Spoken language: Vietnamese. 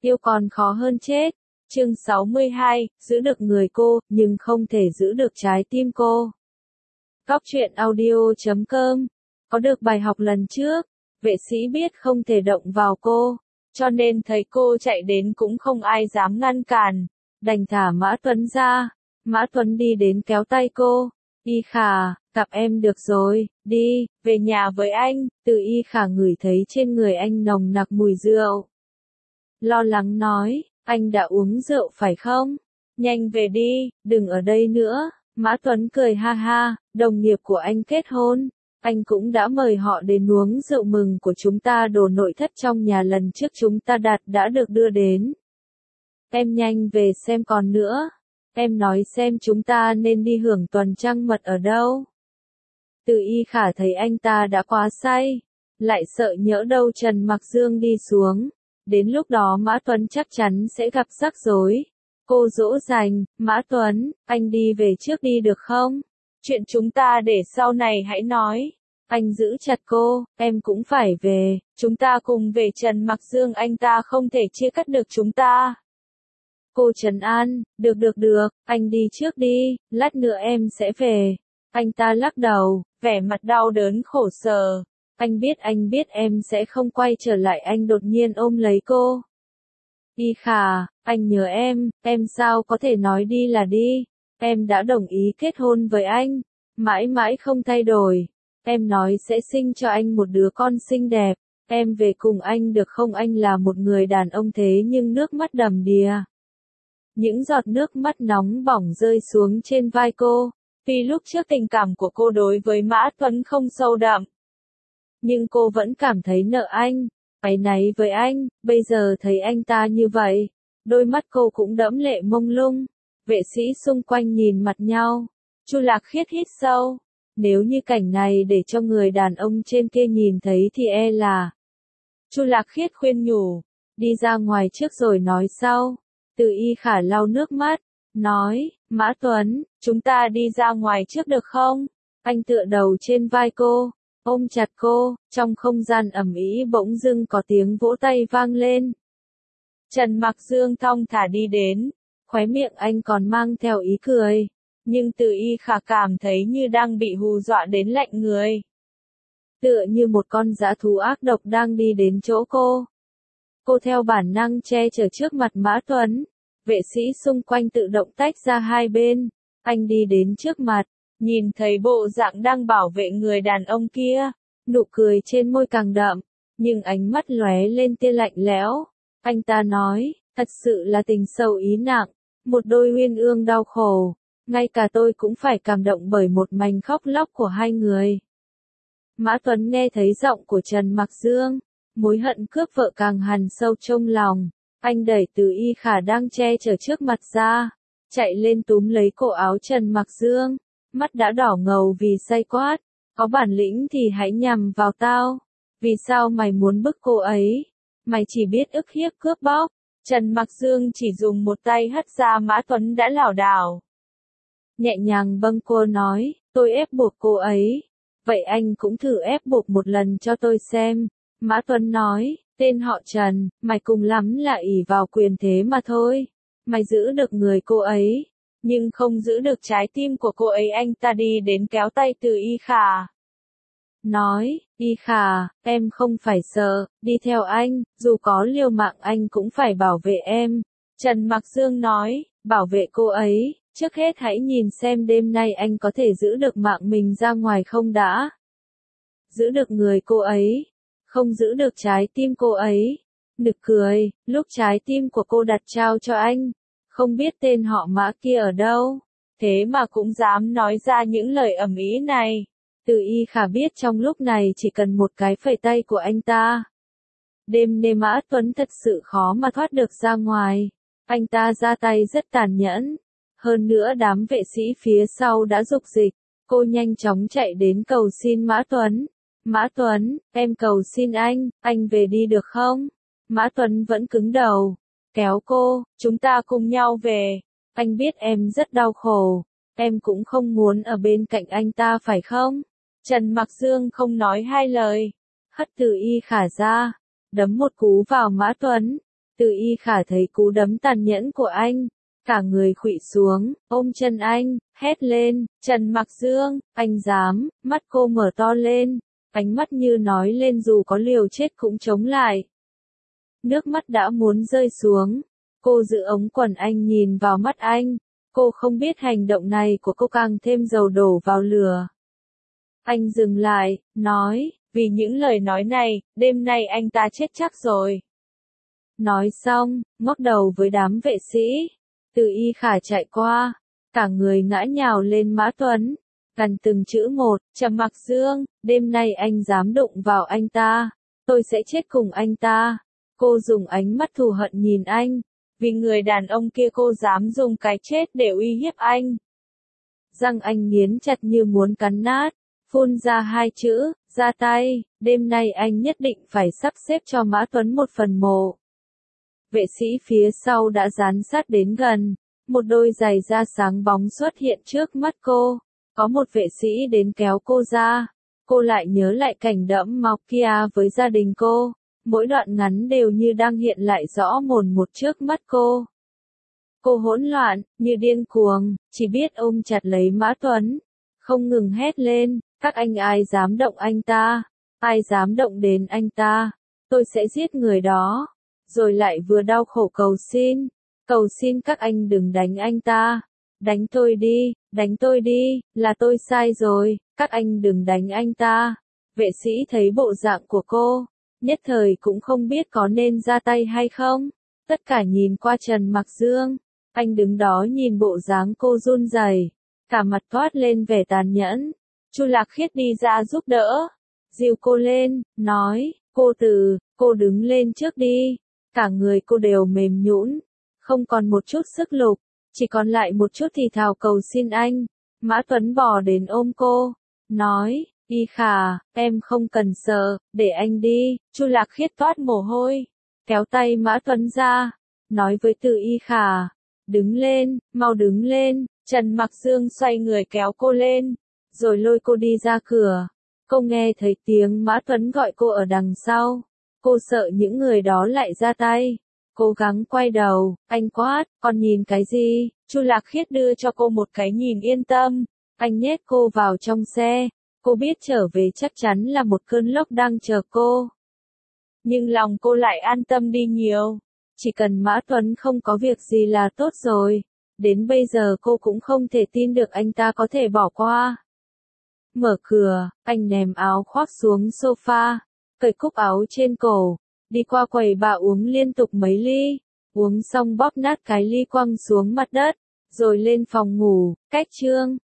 yêu còn khó hơn chết. Chương 62, giữ được người cô, nhưng không thể giữ được trái tim cô. Góc truyện audio.com. Có được bài học lần trước, vệ sĩ biết không thể động vào cô, cho nên thấy cô chạy đến cũng không ai dám ngăn cản, đành thả Mã Tuấn ra. Mã Tuấn đi đến kéo tay cô. Y Khả, gặp em được rồi, đi, về nhà với anh. Từ Y Khả ngửi thấy trên người anh nồng nặc mùi rượu. Lo lắng nói, anh đã uống rượu phải không? Nhanh về đi, đừng ở đây nữa. Mã Tuấn cười ha ha, đồng nghiệp của anh kết hôn. Anh cũng đã mời họ đến uống rượu mừng của chúng ta. Đồ nội thất trong nhà lần trước chúng ta đặt đã được đưa đến. Em nhanh về xem còn nữa. Em nói xem chúng ta nên đi hưởng tuần trăng mật ở đâu. Từ Y Khả thấy anh ta đã quá say, lại sợ nhỡ đâu Trần Mặc Dương đi xuống. Đến lúc đó Mã Tuấn chắc chắn sẽ gặp rắc rối. Cô dỗ dành, Mã Tuấn, anh đi về trước đi được không? Chuyện chúng ta để sau này hãy nói. Anh giữ chặt cô, em cũng phải về, chúng ta cùng về. Trần Mặc Dương anh ta không thể chia cắt được chúng ta. Cô trấn an, được, anh đi trước đi, lát nữa em sẽ về. Anh ta lắc đầu, vẻ mặt đau đớn khổ sở. Anh biết em sẽ không quay trở lại. Anh đột nhiên ôm lấy cô. Y Khả, anh nhớ em sao có thể nói đi là đi. Em đã đồng ý kết hôn với anh, mãi mãi không thay đổi. Em nói sẽ sinh cho anh một đứa con xinh đẹp. Em về cùng anh được không? Anh là một người đàn ông thế nhưng nước mắt đầm đìa. Những giọt nước mắt nóng bỏng rơi xuống trên vai cô. Vì lúc trước tình cảm của cô đối với Mã Tuấn không sâu đậm, nhưng cô vẫn cảm thấy nợ anh, áy náy với anh. Bây giờ thấy anh ta như vậy, đôi mắt cô cũng đẫm lệ mông lung. Vệ sĩ xung quanh nhìn mặt nhau. Chu Lạc Khiết hít sâu. Nếu như cảnh này để cho người đàn ông trên kia nhìn thấy thì e là. Chu Lạc Khiết khuyên nhủ, đi ra ngoài trước rồi nói sau. Từ Y Khả lau nước mắt, nói, Mã Tuấn, chúng ta đi ra ngoài trước được không? Anh tựa đầu trên vai cô, ôm chặt cô. Trong không gian ầm ĩ bỗng dưng có tiếng vỗ tay vang lên. Trần Mặc Dương thong thả đi đến, khóe miệng anh còn mang theo ý cười, nhưng Từ Y Khả cảm thấy như đang bị hù dọa đến lạnh người. Tựa như một con dã thú ác độc đang đi đến chỗ cô. Cô theo bản năng che chở trước mặt Mã Tuấn. Vệ sĩ xung quanh tự động tách ra hai bên. Anh đi đến trước mặt, nhìn thấy bộ dạng đang bảo vệ người đàn ông kia. Nụ cười trên môi càng đậm, nhưng ánh mắt lóe lên tia lạnh lẽo. Anh ta nói, thật sự là tình sâu ý nặng, một đôi uyên ương đau khổ. Ngay cả tôi cũng phải cảm động bởi một mảnh khóc lóc của hai người. Mã Tuấn nghe thấy giọng của Trần Mặc Dương, mối hận cướp vợ càng hằn sâu trong lòng. Anh đẩy Từ Y Khả đang che chở trước mặt ra, chạy lên túm lấy cổ áo Trần Mặc Dương, mắt đã đỏ ngầu vì say quát, có bản lĩnh thì hãy nhằm vào tao. Vì sao mày muốn bức cô ấy? Mày chỉ biết ức hiếp cướp bóc. Trần Mặc Dương chỉ dùng một tay hất ra Mã Tuấn đã lảo đảo. Nhẹ nhàng bâng cô nói, tôi ép buộc cô ấy. Vậy anh cũng thử ép buộc một lần cho tôi xem. Mã Tuấn nói, tên họ Trần, mày cùng lắm là ỷ vào quyền thế mà thôi. Mày giữ được người cô ấy, nhưng không giữ được trái tim của cô ấy. Anh ta đi đến kéo tay Từ Y Khả. Nói, Y Khả, em không phải sợ, đi theo anh, dù có liều mạng anh cũng phải bảo vệ em. Trần Mặc Dương nói, bảo vệ cô ấy, trước hết hãy nhìn xem đêm nay anh có thể giữ được mạng mình ra ngoài không đã. Giữ được người cô ấy, không giữ được trái tim cô ấy. Nực cười, lúc trái tim của cô đặt trao cho anh, không biết tên họ Mã kia ở đâu, thế mà cũng dám nói ra những lời ầm ĩ này. Từ Y Khả biết trong lúc này chỉ cần một cái phẩy tay của anh ta. Đêm nay Mã Tuấn thật sự khó mà thoát được ra ngoài. Anh ta ra tay rất tàn nhẫn. Hơn nữa đám vệ sĩ phía sau đã dục dịch. Cô nhanh chóng chạy đến cầu xin Mã Tuấn. Mã Tuấn, em cầu xin anh về đi được không? Mã Tuấn vẫn cứng đầu, kéo cô, chúng ta cùng nhau về. Anh biết em rất đau khổ, em cũng không muốn ở bên cạnh anh ta phải không? Trần Mặc Dương không nói hai lời, hất Từ Y Khả ra, đấm một cú vào Mã Tuấn. Từ Y Khả thấy cú đấm tàn nhẫn của anh, cả người khuỵu xuống, ôm chân anh, hét lên, Trần Mặc Dương, anh dám, mắt cô mở to lên, ánh mắt như nói lên dù có liều chết cũng chống lại. Nước mắt đã muốn rơi xuống, cô giữ ống quần anh nhìn vào mắt anh, cô không biết hành động này của cô càng thêm dầu đổ vào lửa. Anh dừng lại, nói, vì những lời nói này, đêm nay anh ta chết chắc rồi. Nói xong, ngóc đầu với đám vệ sĩ. Từ Y Khả chạy qua, cả người ngã nhào lên Mã Tuấn, gần từng chữ một, Trầm Mặc Dương, đêm nay anh dám đụng vào anh ta, tôi sẽ chết cùng anh ta. Cô dùng ánh mắt thù hận nhìn anh, vì người đàn ông kia cô dám dùng cái chết để uy hiếp anh. Răng anh nghiến chặt như muốn cắn nát, phun ra hai chữ, ra tay, đêm nay anh nhất định phải sắp xếp cho Mã Tuấn một phần mộ. Vệ sĩ phía sau đã dán sát đến gần, một đôi giày da sáng bóng xuất hiện trước mắt cô, có một vệ sĩ đến kéo cô ra, cô lại nhớ lại cảnh đẫm máu kia với gia đình cô, mỗi đoạn ngắn đều như đang hiện lại rõ mồn một trước mắt cô. Cô hỗn loạn, như điên cuồng, chỉ biết ôm chặt lấy Mã Tuấn, không ngừng hét lên, các anh ai dám động anh ta, ai dám động đến anh ta, tôi sẽ giết người đó. Rồi lại vừa đau khổ cầu xin các anh đừng đánh anh ta, đánh tôi đi, là tôi sai rồi, các anh đừng đánh anh ta. Vệ sĩ thấy bộ dạng của cô, nhất thời cũng không biết có nên ra tay hay không, tất cả nhìn qua Trần Mặc Dương, anh đứng đó nhìn bộ dáng cô run rẩy, cả mặt toát lên vẻ tàn nhẫn. Chu Lạc Khiết đi ra giúp đỡ, dìu cô lên, nói, cô đứng lên trước đi. Cả người cô đều mềm nhũn, không còn một chút sức lực, chỉ còn lại một chút thì thào cầu xin anh. Mã Tuấn bò đến ôm cô, nói, Y Khả, em không cần sợ, để anh đi. Chu Lạc Khiết toát mồ hôi, kéo tay Mã Tuấn ra, nói với Từ Y Khả, đứng lên, mau đứng lên. Trần Mặc Dương xoay người kéo cô lên, rồi lôi cô đi ra cửa. Cô nghe thấy tiếng Mã Tuấn gọi cô ở đằng sau. Cô sợ những người đó lại ra tay. Cố gắng quay đầu, anh quát, còn nhìn cái gì? Chu Lạc Khiết đưa cho cô một cái nhìn yên tâm. Anh nhét cô vào trong xe. Cô biết trở về chắc chắn là một cơn lốc đang chờ cô. Nhưng lòng cô lại an tâm đi nhiều. Chỉ cần Mã Tuấn không có việc gì là tốt rồi. Đến bây giờ cô cũng không thể tin được anh ta có thể bỏ qua. Mở cửa, anh ném áo khoác xuống sofa. Cởi cúc áo trên cổ, đi qua quầy bà uống liên tục mấy ly, uống xong bóp nát cái ly quăng xuống mặt đất, rồi lên phòng ngủ, cách Trương.